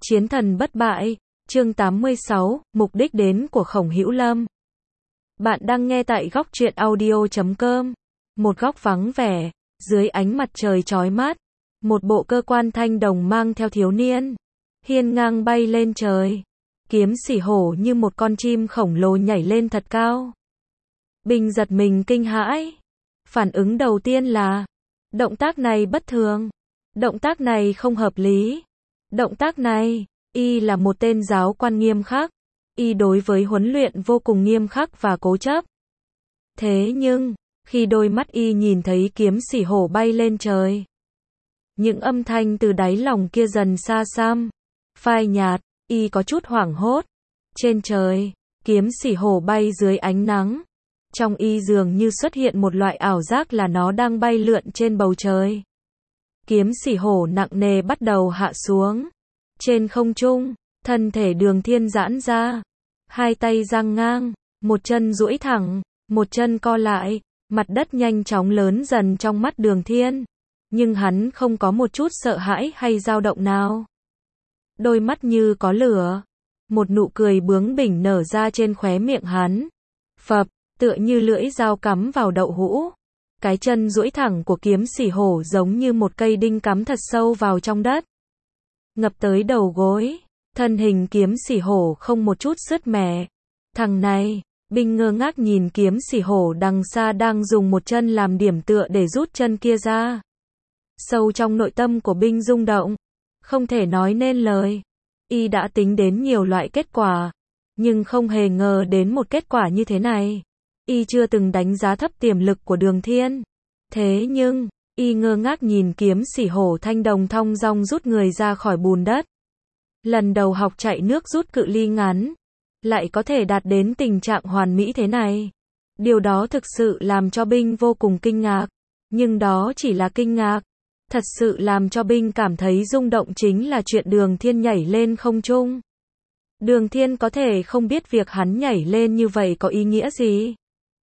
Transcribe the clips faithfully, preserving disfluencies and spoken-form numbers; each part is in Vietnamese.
Chiến thần bất bại, chương tám mươi sáu, mục đích đến của Khổng Hữu Lâm. Bạn đang nghe tại góc truyện audio chấm com. Một góc vắng vẻ, dưới ánh mặt trời chói mát, một bộ cơ quan thanh đồng mang theo thiếu niên, hiên ngang bay lên trời. Kiếm xỉ hổ như một con chim khổng lồ nhảy lên thật cao. Binh giật mình kinh hãi. Phản ứng đầu tiên là, động tác này bất thường, động tác này không hợp lý. Động tác này, y là một tên giáo quan nghiêm khắc, y đối với huấn luyện vô cùng nghiêm khắc và cố chấp. Thế nhưng, khi đôi mắt y nhìn thấy kiếm xỉ hổ bay lên trời, những âm thanh từ đáy lòng kia dần xa xăm, phai nhạt, y có chút hoảng hốt. Trên trời, kiếm xỉ hổ bay dưới ánh nắng, trong y dường như xuất hiện một loại ảo giác là nó đang bay lượn trên bầu trời. Kiếm xỉ hổ nặng nề bắt đầu hạ xuống. Trên không trung, thân thể Đường Thiên giãn ra, hai tay dang ngang, một chân duỗi thẳng, một chân co lại, mặt đất nhanh chóng lớn dần trong mắt Đường Thiên, nhưng hắn không có một chút sợ hãi hay dao động nào. Đôi mắt như có lửa, một nụ cười bướng bỉnh nở ra trên khóe miệng hắn. Phập, tựa như lưỡi dao cắm vào đậu hũ. Cái chân duỗi thẳng của kiếm xỉ hổ giống như một cây đinh cắm thật sâu vào trong đất, ngập tới đầu gối. Thân hình kiếm xỉ hổ không một chút sứt mẻ. Thằng này, binh ngơ ngác nhìn kiếm xỉ hổ đằng xa đang dùng một chân làm điểm tựa để rút chân kia ra. Sâu trong nội tâm của binh rung động, không thể nói nên lời. Y đã tính đến nhiều loại kết quả, nhưng không hề ngờ đến một kết quả như thế này. Y chưa từng đánh giá thấp tiềm lực của Đường Thiên. Thế nhưng, y ngơ ngác nhìn kiếm xỉ hổ thanh đồng thong dong rút người ra khỏi bùn đất. Lần đầu học chạy nước rút cự ly ngắn, lại có thể đạt đến tình trạng hoàn mỹ thế này. Điều đó thực sự làm cho binh vô cùng kinh ngạc. Nhưng đó chỉ là kinh ngạc. Thật sự làm cho binh cảm thấy rung động chính là chuyện Đường Thiên nhảy lên không trung. Đường Thiên có thể không biết việc hắn nhảy lên như vậy có ý nghĩa gì.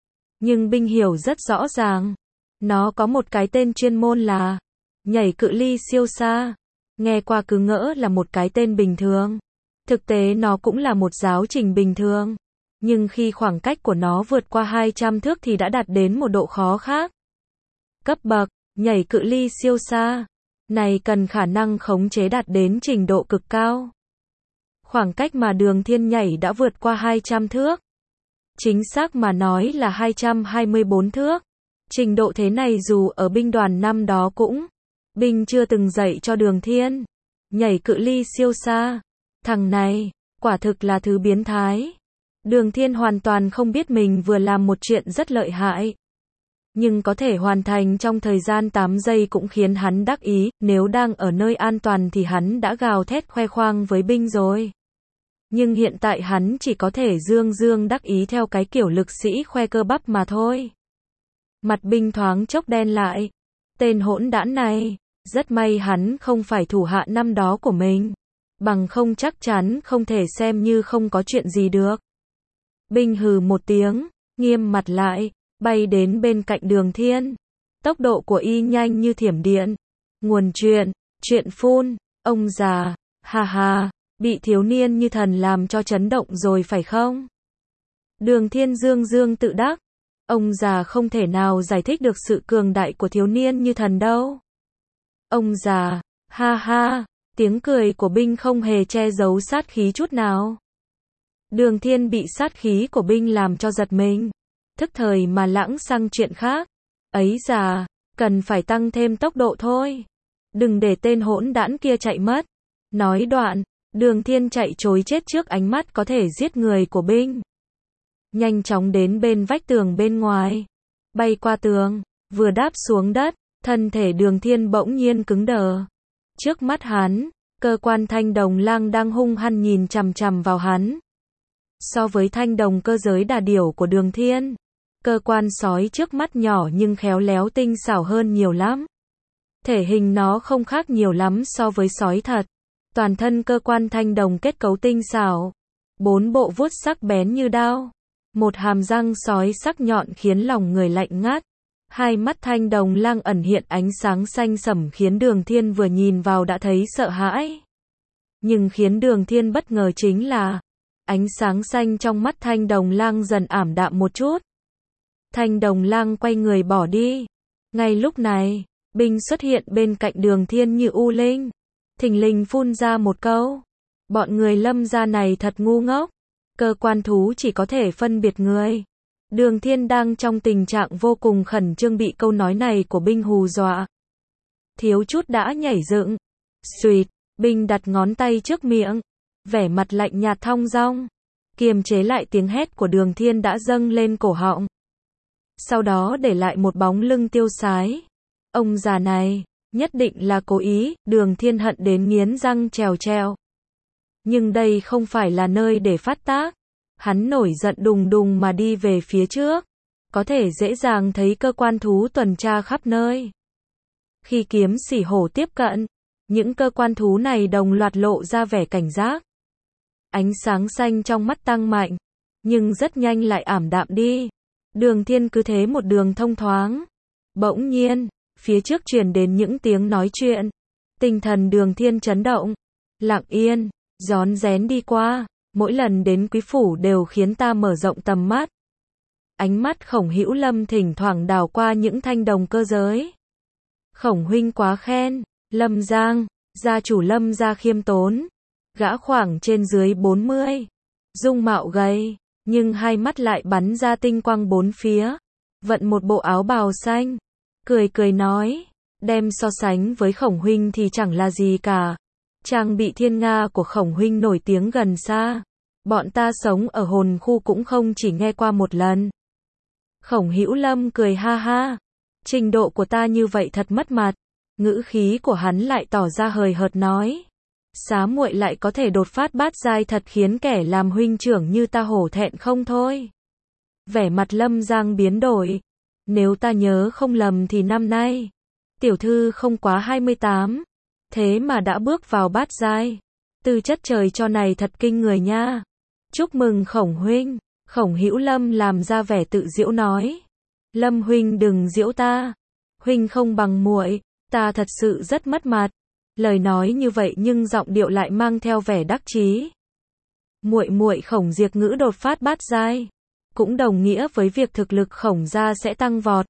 Nhưng binh hiểu rất rõ ràng. Nó có một cái tên chuyên môn là nhảy cự ly siêu xa. Nghe qua cứ ngỡ là một cái tên bình thường. Thực tế nó cũng là một giáo trình bình thường. Nhưng khi khoảng cách của nó vượt qua hai trăm thước thì đã đạt đến một độ khó khác. Cấp bậc, nhảy cự ly siêu xa. Này cần khả năng khống chế đạt đến trình độ cực cao. Khoảng cách mà Đường Thiên nhảy đã vượt qua hai trăm thước. Chính xác mà nói là hai trăm hai mươi bốn thước. Trình độ thế này dù ở binh đoàn năm đó cũng, binh chưa từng dạy cho Đường Thiên. Nhảy cự ly siêu xa. Thằng này, quả thực là thứ biến thái. Đường Thiên hoàn toàn không biết mình vừa làm một chuyện rất lợi hại. Nhưng có thể hoàn thành trong thời gian tám giây cũng khiến hắn đắc ý. Nếu đang ở nơi an toàn thì hắn đã gào thét khoe khoang với binh rồi. Nhưng hiện tại hắn chỉ có thể dương dương đắc ý theo cái kiểu lực sĩ khoe cơ bắp mà thôi. Mặt binh thoáng chốc đen lại. Tên hỗn đản này, rất may hắn không phải thủ hạ năm đó của mình. Bằng không chắc chắn không thể xem như không có chuyện gì được. Binh hừ một tiếng, nghiêm mặt lại, bay đến bên cạnh Đường Thiên. Tốc độ của y nhanh như thiểm điện. Nguồn chuyện, chuyện phun, ông già, ha ha, bị thiếu niên như thần làm cho chấn động rồi phải không? Đường Thiên dương dương tự đắc. Ông già không thể nào giải thích được sự cường đại của thiếu niên như thần đâu. Ông già, ha ha, tiếng cười của binh không hề che giấu sát khí chút nào. Đường Thiên bị sát khí của binh làm cho giật mình. Thức thời mà lãng sang chuyện khác. Ấy già, cần phải tăng thêm tốc độ thôi. Đừng để tên hỗn đản kia chạy mất. Nói đoạn, Đường Thiên chạy trối chết trước ánh mắt có thể giết người của binh. Nhanh chóng đến bên vách tường bên ngoài. Bay qua tường, vừa đáp xuống đất, thân thể Đường Thiên bỗng nhiên cứng đờ. Trước mắt hắn, cơ quan thanh đồng lang đang hung hăng nhìn chằm chằm vào hắn. So với thanh đồng cơ giới đà điểu của Đường Thiên, cơ quan sói trước mắt nhỏ nhưng khéo léo tinh xảo hơn nhiều lắm. Thể hình nó không khác nhiều lắm so với sói thật. Toàn thân cơ quan thanh đồng kết cấu tinh xảo. Bốn bộ vuốt sắc bén như đao. Một hàm răng sói sắc nhọn khiến lòng người lạnh ngắt. Hai mắt thanh đồng lang ẩn hiện ánh sáng xanh sẫm khiến Đường Thiên vừa nhìn vào đã thấy sợ hãi. Nhưng khiến Đường Thiên bất ngờ chính là, ánh sáng xanh trong mắt Thanh Đồng Lang dần ảm đạm một chút. Thanh Đồng Lang quay người bỏ đi. Ngay lúc này, Binh xuất hiện bên cạnh Đường Thiên như u linh. Thình lình phun ra một câu. Bọn người Lâm gia này thật ngu ngốc. Cơ quan thú chỉ có thể phân biệt người. Đường Thiên đang trong tình trạng vô cùng khẩn trương bị câu nói này của Binh hù dọa. Thiếu chút đã nhảy dựng. Xuyệt, Binh đặt ngón tay trước miệng. Vẻ mặt lạnh nhạt thong dong. Kiềm chế lại tiếng hét của Đường Thiên đã dâng lên cổ họng. Sau đó để lại một bóng lưng tiêu sái. Ông già này, nhất định là cố ý, Đường Thiên hận đến nghiến răng trèo trèo. Nhưng đây không phải là nơi để phát tác. Hắn nổi giận đùng đùng mà đi về phía trước. Có thể dễ dàng thấy cơ quan thú tuần tra khắp nơi. Khi Kiếm Sỉ Hổ tiếp cận, những cơ quan thú này đồng loạt lộ ra vẻ cảnh giác. Ánh sáng xanh trong mắt tăng mạnh, nhưng rất nhanh lại ảm đạm đi. Đường Thiên cứ thế một đường thông thoáng. Bỗng nhiên, phía trước truyền đến những tiếng nói chuyện. Tinh thần Đường Thiên chấn động, lặng yên, rón rén đi qua. Mỗi lần đến quý phủ đều khiến ta mở rộng tầm mắt. Ánh mắt Khổng Hữu Lâm thỉnh thoảng đảo qua những thanh đồng cơ giới. Khổng huynh quá khen. Lâm Giang, gia chủ Lâm gia khiêm tốn. Gã khoảng trên dưới bốn mươi. Dung mạo gầy, nhưng hai mắt lại bắn ra tinh quang bốn phía. Vận một bộ áo bào xanh. Cười cười nói, đem so sánh với Khổng huynh thì chẳng là gì cả. Trang bị thiên nga của Khổng huynh nổi tiếng gần xa. Bọn ta sống ở hồn khu cũng không chỉ nghe qua một lần. Khổng Hữu Lâm cười ha ha. Trình độ của ta như vậy thật mất mặt. Ngữ khí của hắn lại tỏ ra hời hợt nói. Xá muội lại có thể đột phát bát giai thật khiến kẻ làm huynh trưởng như ta hổ thẹn không thôi. Vẻ mặt Lâm Giang biến đổi. Nếu ta nhớ không lầm thì năm nay, tiểu thư không quá hai mươi tám. Thế mà đã bước vào bát giai. Tư chất trời cho này thật kinh người nha. Chúc mừng Khổng huynh. Khổng Hữu Lâm làm ra vẻ tự giễu nói. Lâm huynh đừng giễu ta. Huynh không bằng muội, ta thật sự rất mất mặt. Lời nói như vậy nhưng giọng điệu lại mang theo vẻ đắc chí. Muội muội Khổng Diệt Ngữ đột phát bát giai, cũng đồng nghĩa với việc thực lực Khổng gia sẽ tăng vọt.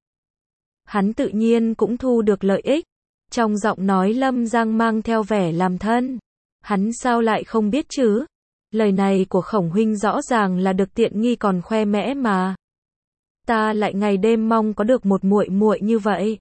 Hắn tự nhiên cũng thu được lợi ích. Trong giọng nói Lâm Giang mang theo vẻ làm thân. Hắn sao lại không biết chứ? Lời này của Khổng huynh rõ ràng là được tiện nghi còn khoe mẽ mà. Ta lại ngày đêm mong có được một muội muội như vậy.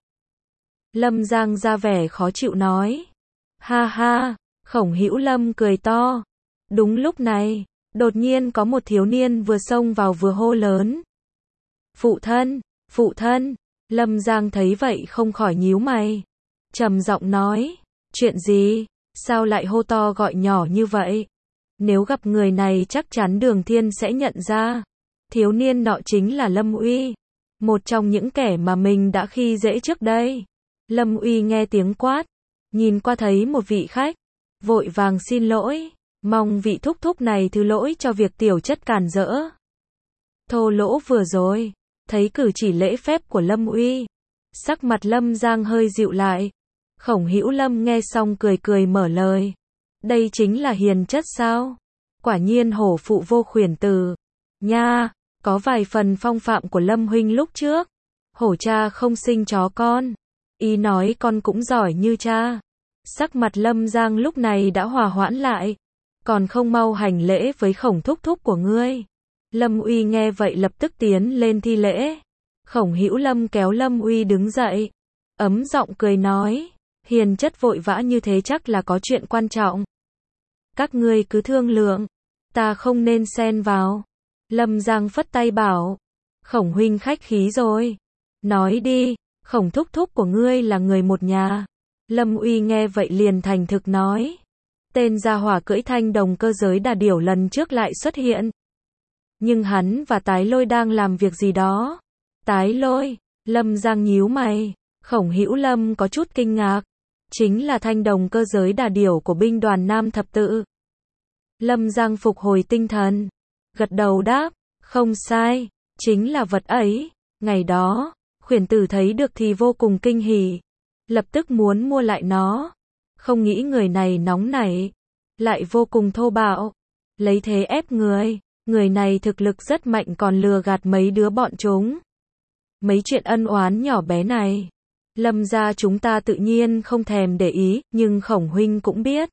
Lâm Giang ra vẻ khó chịu nói. Ha ha, Khổng Hữu Lâm cười to. Đúng lúc này, đột nhiên có một thiếu niên vừa xông vào vừa hô lớn. Phụ thân, phụ thân. Lâm Giang thấy vậy không khỏi nhíu mày. Trầm giọng nói, chuyện gì, sao lại hô to gọi nhỏ như vậy? Nếu gặp người này chắc chắn Đường Thiên sẽ nhận ra. Thiếu niên nọ chính là Lâm Uy, một trong những kẻ mà mình đã khi dễ trước đây. Lâm Uy nghe tiếng quát, nhìn qua thấy một vị khách, vội vàng xin lỗi, mong vị thúc thúc này thứ lỗi cho việc tiểu chất cản rỡ. Thô lỗ vừa rồi, thấy cử chỉ lễ phép của Lâm Uy, sắc mặt Lâm Giang hơi dịu lại. Khổng Hữu Lâm nghe xong cười cười mở lời. Đây chính là hiền chất sao? Quả nhiên hổ phụ vô khuyển từ. Nha, có vài phần phong phạm của Lâm huynh lúc trước. Hổ cha không sinh chó con. Ý nói con cũng giỏi như cha. Sắc mặt Lâm Giang lúc này đã hòa hoãn lại. Còn không mau hành lễ với Khổng thúc thúc của ngươi. Lâm Uy nghe vậy lập tức tiến lên thi lễ. Khổng Hữu Lâm kéo Lâm Uy đứng dậy. Ấm giọng cười nói. Hiền chất vội vã như thế chắc là có chuyện quan trọng. Các ngươi cứ thương lượng. Ta không nên xen vào. Lâm Giang phất tay bảo. Khổng huynh khách khí rồi. Nói đi, Khổng thúc thúc của ngươi là người một nhà. Lâm Uy nghe vậy liền thành thực nói. Tên gia hỏa cưỡi thanh đồng cơ giới đà điểu lần trước lại xuất hiện. Nhưng hắn và Tái Lôi đang làm việc gì đó. Tái Lôi, Lâm Giang nhíu mày. Khổng Hữu Lâm có chút kinh ngạc. Chính là thanh đồng cơ giới đà điểu của binh đoàn Nam Thập Tự. Lâm Giang phục hồi tinh thần. Gật đầu đáp. Không sai, chính là vật ấy. Ngày đó, khuyển tử thấy được thì vô cùng kinh hỉ. Lập tức muốn mua lại nó. Không nghĩ người này nóng nảy. lại vô cùng thô bạo, lấy thế ép người. Người này thực lực rất mạnh còn lừa gạt mấy đứa bọn chúng. Mấy chuyện ân oán nhỏ bé này, Lâm gia chúng ta tự nhiên không thèm để ý, nhưng Khổng huynh cũng biết.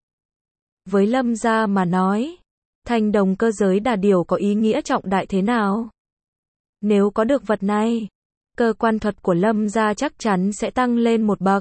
Với Lâm gia mà nói, thanh đồng cơ giới đà điểu có ý nghĩa trọng đại thế nào. Nếu có được vật này, cơ quan thuật của Lâm gia chắc chắn sẽ tăng lên một bậc.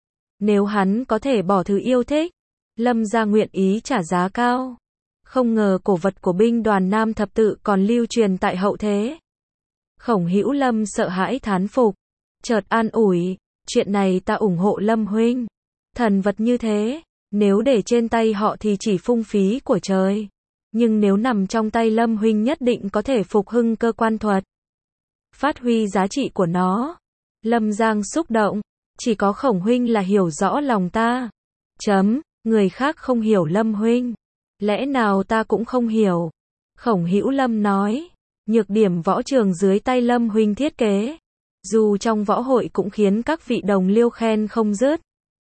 Nếu hắn có thể bỏ thứ yêu thích, Lâm gia nguyện ý trả giá cao. Không ngờ cổ vật của binh đoàn Nam Thập Tự còn lưu truyền tại hậu thế. Khổng Hữu Lâm sợ hãi thán phục, chợt an ủi, chuyện này ta ủng hộ Lâm huynh. Thần vật như thế, nếu để trên tay họ thì chỉ phung phí của trời. Nhưng nếu nằm trong tay Lâm huynh nhất định có thể phục hưng cơ quan thuật. Phát huy giá trị của nó. Lâm Giang xúc động, chỉ có Khổng huynh là hiểu rõ lòng ta. Chấm, người khác không hiểu Lâm huynh. Lẽ nào ta cũng không hiểu? Khổng Hữu Lâm nói, nhược điểm võ trường dưới tay Lâm huynh thiết kế. Dù trong võ hội cũng khiến các vị đồng liêu khen không dứt.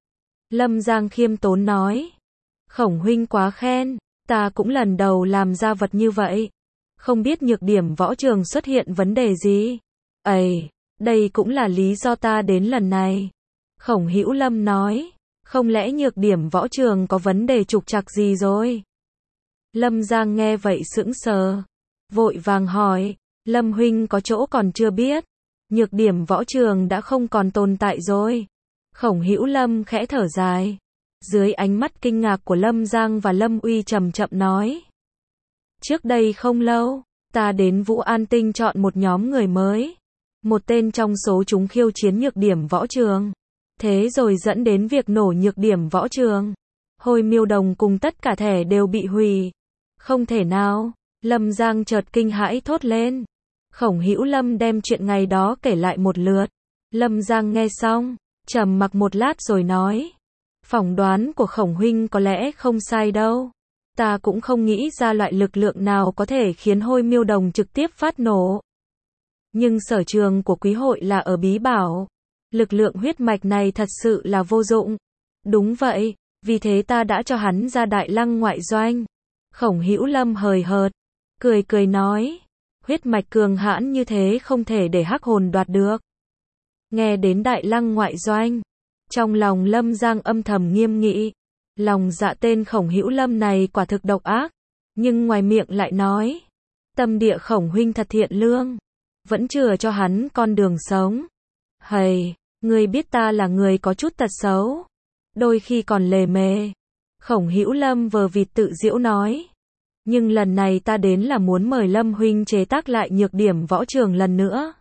Lâm Giang khiêm tốn nói, Khổng huynh quá khen, ta cũng lần đầu làm ra vật như vậy. Không biết nhược điểm võ trường xuất hiện vấn đề gì? Ây, đây cũng là lý do ta đến lần này. Khổng Hữu Lâm nói, không lẽ nhược điểm võ trường có vấn đề trục trặc gì rồi? Lâm Giang nghe vậy sững sờ, vội vàng hỏi, Lâm huynh có chỗ còn chưa biết, nhược điểm võ trường đã không còn tồn tại rồi. Khổng Hữu Lâm khẽ thở dài, dưới ánh mắt kinh ngạc của Lâm Giang và Lâm Uy chậm chậm nói, trước đây không lâu, ta đến Vũ An Tinh chọn một nhóm người mới, một tên trong số chúng khiêu chiến nhược điểm võ trường, thế rồi dẫn đến việc nổ nhược điểm võ trường. Hồi Miêu Đồng cùng tất cả thẻ đều bị hủy. Không thể nào, Lâm Giang chợt kinh hãi thốt lên. Khổng Hữu Lâm đem chuyện ngày đó kể lại một lượt. Lâm Giang nghe xong, trầm mặc một lát rồi nói, phỏng đoán của Khổng huynh có lẽ không sai đâu. Ta cũng không nghĩ ra loại lực lượng nào có thể khiến Hôi Miêu Đồng trực tiếp phát nổ. Nhưng sở trường của quý hội là ở bí bảo. Lực lượng huyết mạch này thật sự là vô dụng. Đúng vậy, vì thế ta đã cho hắn ra Đại Lăng ngoại doanh. Khổng Hữu Lâm hời hợt, cười cười nói, huyết mạch cường hãn như thế không thể để hắc hồn đoạt được. Nghe đến Đại Lăng ngoại doanh, trong lòng Lâm Giang âm thầm nghiêm nghị, lòng dạ tên Khổng Hữu Lâm này quả thực độc ác, nhưng ngoài miệng lại nói, tâm địa Khổng huynh thật thiện lương, vẫn chừa cho hắn con đường sống. Hầy, ngươi biết ta là người có chút tật xấu, đôi khi còn lề mề. Khổng Hữu Lâm vờ vịt tự giễu nói, nhưng lần này ta đến là muốn mời Lâm huynh chế tác lại nhược điểm võ trường lần nữa.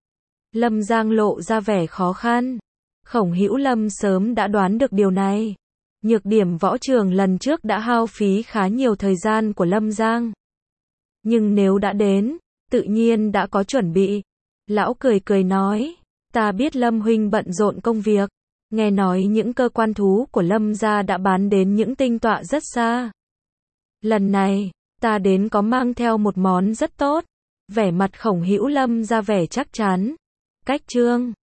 Lâm Giang lộ ra vẻ khó khăn. Khổng Hữu Lâm sớm đã đoán được điều này. Nhược điểm võ trường lần trước đã hao phí khá nhiều thời gian của Lâm Giang. Nhưng nếu đã đến, tự nhiên đã có chuẩn bị. Lão cười cười nói, ta biết Lâm huynh bận rộn công việc. Nghe nói những cơ quan thú của Lâm gia đã bán đến những tinh tọa rất xa. Lần này, ta đến có mang theo một món rất tốt. Vẻ mặt Khổng Hữu Lâm ra vẻ chắc chắn. Cách chương